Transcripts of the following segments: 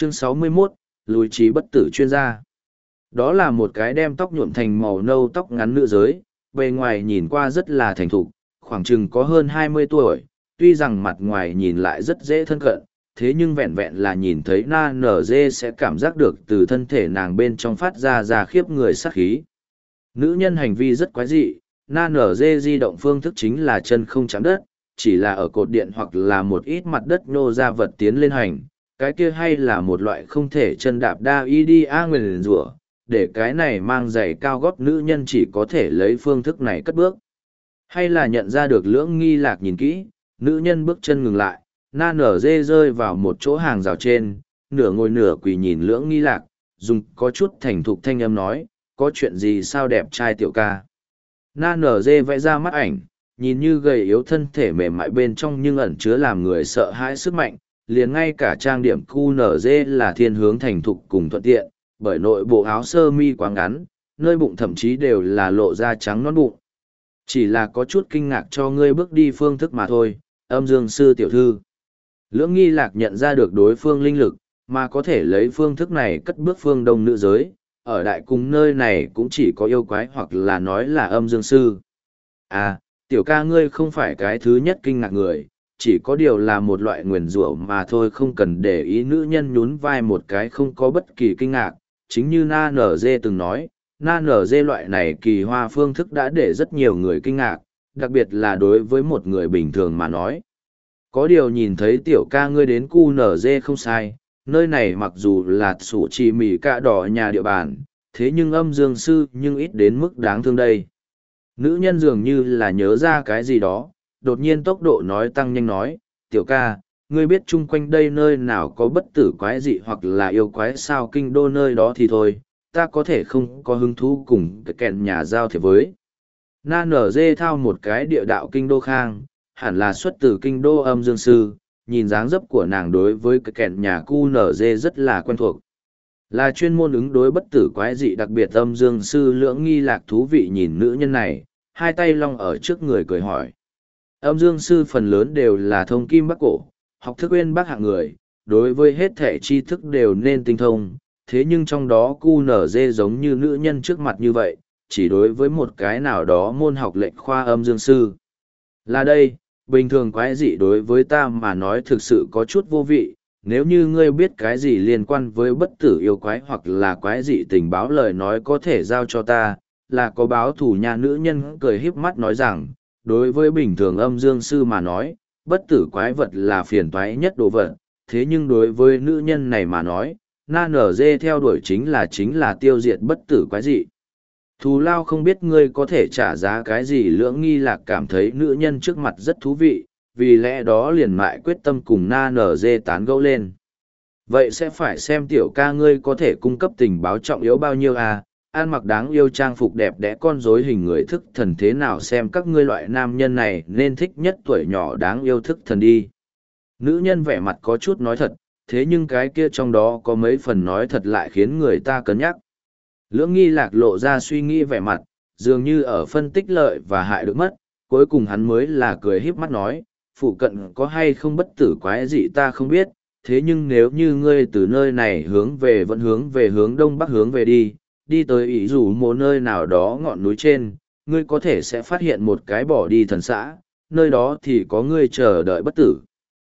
Chương 61, Lùi trí bất tử chuyên gia. Đó là một cái đem tóc nhuộm thành màu nâu tóc ngắn nữ giới, bề ngoài nhìn qua rất là thành thục, khoảng chừng có hơn 20 tuổi, tuy rằng mặt ngoài nhìn lại rất dễ thân cận, thế nhưng vẹn vẹn là nhìn thấy na nở dê sẽ cảm giác được từ thân thể nàng bên trong phát ra khiếp người sát khí. Nữ nhân hành vi rất quái dị, na nở dê di động phương thức chính là chân không chạm đất, chỉ là ở cột điện hoặc là một ít mặt đất nô ra vật tiến lên hành, cái kia hay là một loại không thể chân đạp đa y đi a nguyền rủa, để cái này mang giày cao gót nữ nhân chỉ có thể lấy phương thức này cất bước. Hay là nhận ra được Lưỡng Nghi Lạc nhìn kỹ, nữ nhân bước chân ngừng lại, na nở dê rơi vào một chỗ hàng rào trên, nửa ngồi nửa quỳ nhìn Lưỡng Nghi Lạc, dùng có chút thành thục thanh âm nói, có chuyện gì sao đẹp trai tiểu ca. Na nở dê vẽ ra mắt ảnh, nhìn như gầy yếu thân thể mềm mại bên trong nhưng ẩn chứa làm người sợ hãi sức mạnh, liền ngay cả trang điểm QNZ là thiên hướng thành thục cùng thuận tiện, bởi nội bộ áo sơ mi quá ngắn, nơi bụng thậm chí đều là lộ da trắng non bụng. Chỉ là có chút kinh ngạc cho ngươi bước đi phương thức mà thôi, Âm Dương sư tiểu thư. Lưỡng Nghi Lạc nhận ra được đối phương linh lực, mà có thể lấy phương thức này cất bước phương đông nữ giới, ở đại cung nơi này cũng chỉ có yêu quái hoặc là nói là Âm Dương sư. À, tiểu ca ngươi không phải cái thứ nhất kinh ngạc người, chỉ có điều là một loại nguyền rủa mà thôi, không cần để ý. Nữ nhân nhún vai một cái không có bất kỳ kinh ngạc, chính như Na Nở Dê từng nói, Na Nở Dê loại này kỳ hoa phương thức đã để rất nhiều người kinh ngạc, đặc biệt là đối với một người bình thường mà nói. Có điều nhìn thấy tiểu ca ngươi đến QNZ không sai, nơi này mặc dù là sủ trì mì cạ đỏ nhà địa bàn, thế nhưng Âm Dương sư nhưng ít đến mức đáng thương đây. Nữ nhân dường như là nhớ ra cái gì đó, đột nhiên tốc độ nói tăng nhanh nói, tiểu ca, ngươi biết chung quanh đây nơi nào có bất tử quái dị hoặc là yêu quái sao? Kinh đô nơi đó thì thôi, ta có thể không có hứng thú cùng cái kèn nhà giao thiệp với. Na nở dê thao một cái địa đạo kinh đô khang, hẳn là xuất từ kinh đô Âm Dương sư, nhìn dáng dấp của nàng đối với cái kèn nhà QNZ rất là quen thuộc. Là chuyên môn ứng đối bất tử quái dị đặc biệt. Âm Dương sư Lưỡng Nghi Lạc thú vị nhìn nữ nhân này, hai tay long ở trước người cười hỏi. Âm Dương sư phần lớn đều là thông kim bắc cổ, học thức uyên bác hạng người, đối với hết thể tri thức đều nên tinh thông, thế nhưng trong đó QNZ giống như nữ nhân trước mặt như vậy, chỉ đối với một cái nào đó môn học lệnh khoa Âm Dương sư. Là đây, bình thường quái dị đối với ta mà nói thực sự có chút vô vị, nếu như ngươi biết cái gì liên quan với bất tử yêu quái hoặc là quái dị tình báo lời nói có thể giao cho ta, là có báo thủ nhà. Nữ nhân cười híp mắt nói rằng, đối với bình thường Âm Dương sư mà nói, bất tử quái vật là phiền toái nhất đồ vật, thế nhưng đối với nữ nhân này mà nói, Na Nở Dê theo đuổi chính là tiêu diệt bất tử quái dị. Thù lao không biết ngươi có thể trả giá cái gì? Lưỡng Nghi Lạc cảm thấy nữ nhân trước mặt rất thú vị, vì lẽ đó liền mại quyết tâm cùng Na Nở Dê tán gẫu lên. Vậy sẽ phải xem tiểu ca ngươi có thể cung cấp tình báo trọng yếu bao nhiêu à? Ăn mặc đáng yêu, trang phục đẹp đẽ, con rối hình người thức thần thế nào? Xem các ngươi loại nam nhân này nên thích nhất tuổi nhỏ đáng yêu thức thần đi. Nữ nhân vẻ mặt có chút nói thật, thế nhưng cái kia trong đó có mấy phần nói thật lại khiến người ta cân nhắc. Lưỡng Nghi Lạc lộ ra suy nghĩ vẻ mặt, dường như ở phân tích lợi và hại được mất, cuối cùng hắn mới là cười híp mắt nói, phụ cận có hay không bất tử quái dị ta không biết, thế nhưng nếu như ngươi từ nơi này hướng về vẫn hướng về hướng đông bắc hướng về đi tới ý rủ một nơi nào đó ngọn núi trên, ngươi có thể sẽ phát hiện một cái bỏ đi thần xã, nơi đó thì có ngươi chờ đợi bất tử.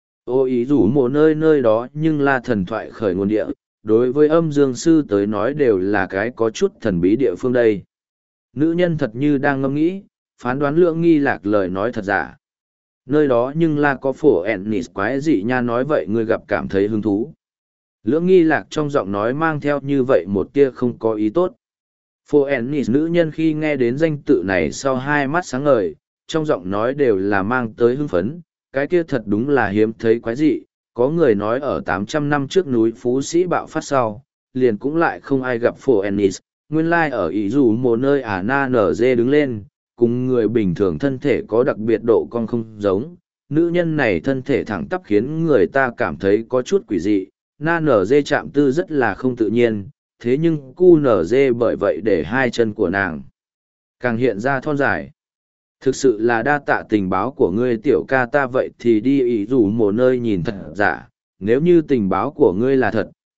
Ô ý rủ một nơi đó nhưng là thần thoại khởi nguồn địa, đối với Âm Dương sư tới nói đều là cái có chút thần bí địa phương đây. Nữ nhân thật như đang ngẫm nghĩ, phán đoán Lưỡng Nghi Lạc lời nói thật giả. Nơi đó nhưng là có phổ Ennis quái dị nha, nói vậy ngươi gặp cảm thấy hứng thú. Lưỡng Nghi Lạc trong giọng nói mang theo như vậy một tia không có ý tốt. Phổ Ennis nữ nhân khi nghe đến danh tự này sau hai mắt sáng ngời, trong giọng nói đều là mang tới hưng phấn, cái kia thật đúng là hiếm thấy quái dị. Có người nói ở 800 năm trước núi Phú Sĩ bạo phát sau, liền cũng lại không ai gặp phổ Ennis, nguyên lai ở ý dù một nơi Na Nở Dê đứng lên, cùng người bình thường thân thể có đặc biệt độ cong không giống, nữ nhân này thân thể thẳng tắp khiến người ta cảm thấy có chút quỷ dị, Na Nở Dê chạm tư rất là không tự nhiên, thế nhưng QNZ bởi vậy để hai chân của nàng càng hiện ra thon dài. Thực sự là đa tạ tình báo của ngươi tiểu ca, ta vậy thì đi ý dù một nơi nhìn thật giả, nếu như tình báo của ngươi là thật,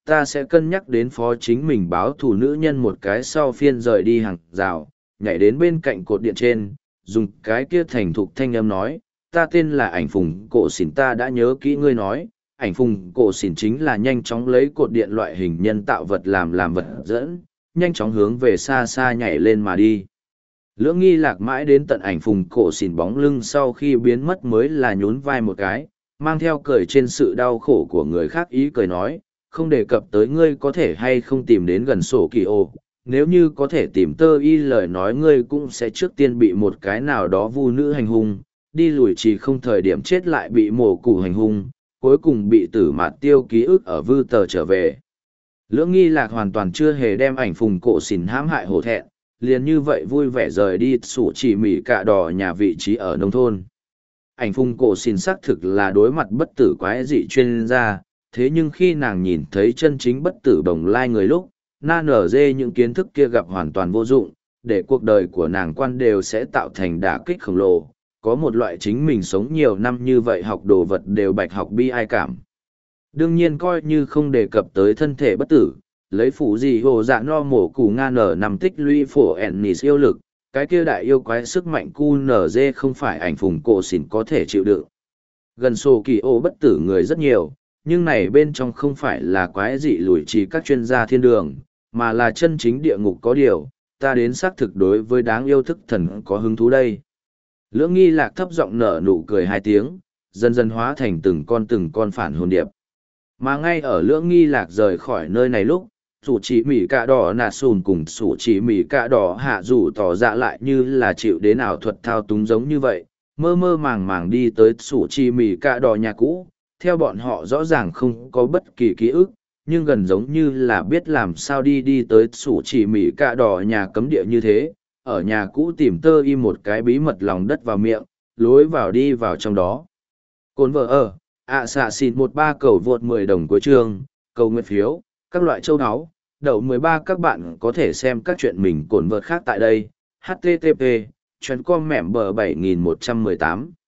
ta sẽ cân nhắc đến phó chính mình báo thù nữ nhân một cái sau phiên rời đi hàng rào, nhảy đến bên cạnh cột điện trên, dùng cái kia thành thục thanh âm nói, ta tên là ảnh phùng cổ xỉn, ta đã nhớ kỹ ngươi nói, ảnh phùng cổ xỉn chính là nhanh chóng lấy cột điện loại hình nhân tạo vật làm vật dẫn, nhanh chóng hướng về xa xa nhảy lên mà đi. Lưỡng nghi lạc mãi đến tận ảnh phùng cổ xỉn bóng lưng sau khi biến mất mới là nhún vai một cái, mang theo cười trên sự đau khổ của người khác ý cười nói, không đề cập tới ngươi có thể hay không tìm đến gần sổ kỳ ô, nếu như có thể tìm tơ y lời nói ngươi cũng sẽ trước tiên bị một cái nào đó vu nữ hành hung, đi lùi chỉ không thời điểm chết lại bị mổ củ hành hung, cuối cùng bị tử mạt tiêu ký ức ở vư tờ trở về. Lưỡng nghi lạc hoàn toàn chưa hề đem ảnh phùng cổ xỉn hãm hại hổ thẹn, liền như vậy vui vẻ rời đi sủ chỉ mỉ cạ đỏ nhà vị trí ở nông thôn. Ảnh phùng cổ xỉn xác thực là đối mặt bất tử quái dị chuyên gia, thế nhưng khi nàng nhìn thấy chân chính bất tử bồng lai người lúc, na nở dê những kiến thức kia gặp hoàn toàn vô dụng, để cuộc đời của nàng quan đều sẽ tạo thành đả kích khổng lồ. Có một loại chính mình sống nhiều năm như vậy học đồ vật đều bạch học bi ai cảm. Đương nhiên coi như không đề cập tới thân thể bất tử, lấy phủ gì hồ dạ no mổ củ nga nở nằm tích lũy phổ ennis yêu lực, cái kia đại yêu quái sức mạnh cu nở dê không phải ảnh phùng cổ xỉn có thể chịu đựng. Gần sổ kỳ ô bất tử người rất nhiều, nhưng này bên trong không phải là quái dị lùi trì các chuyên gia thiên đường, mà là chân chính địa ngục có điều, ta đến xác thực đối với đáng yêu thức thần có hứng thú đây. Lưỡng nghi lạc thấp giọng nở nụ cười hai tiếng, dần dần hóa thành từng con phản hồn điệp. Mà ngay ở lưỡng nghi lạc rời khỏi nơi này lúc, sủ chỉ mỉ cạ đỏ nà sùn cùng sủ chỉ mỉ cạ đỏ hạ rủ tỏ dạ lại như là chịu đến ảo thuật thao túng giống như vậy, mơ mơ màng màng đi tới sủ chỉ mỉ cạ đỏ nhà cũ, theo bọn họ rõ ràng không có bất kỳ ký ức, nhưng gần giống như là biết làm sao đi tới sủ chỉ mỉ cạ đỏ nhà cấm địa như thế, ở nhà cũ tìm tơ y một cái bí mật lòng đất vào miệng, lối vào đi vào trong đó. Cồn vợ ở, xạ xịn 13 cầu vượt 10 đồng của trường, cầu nguyện phiếu, các loại châu áo, đậu 13 các bạn có thể xem các chuyện mình cồn vợt khác tại đây, http, chuyến com mẻm bờ 7118.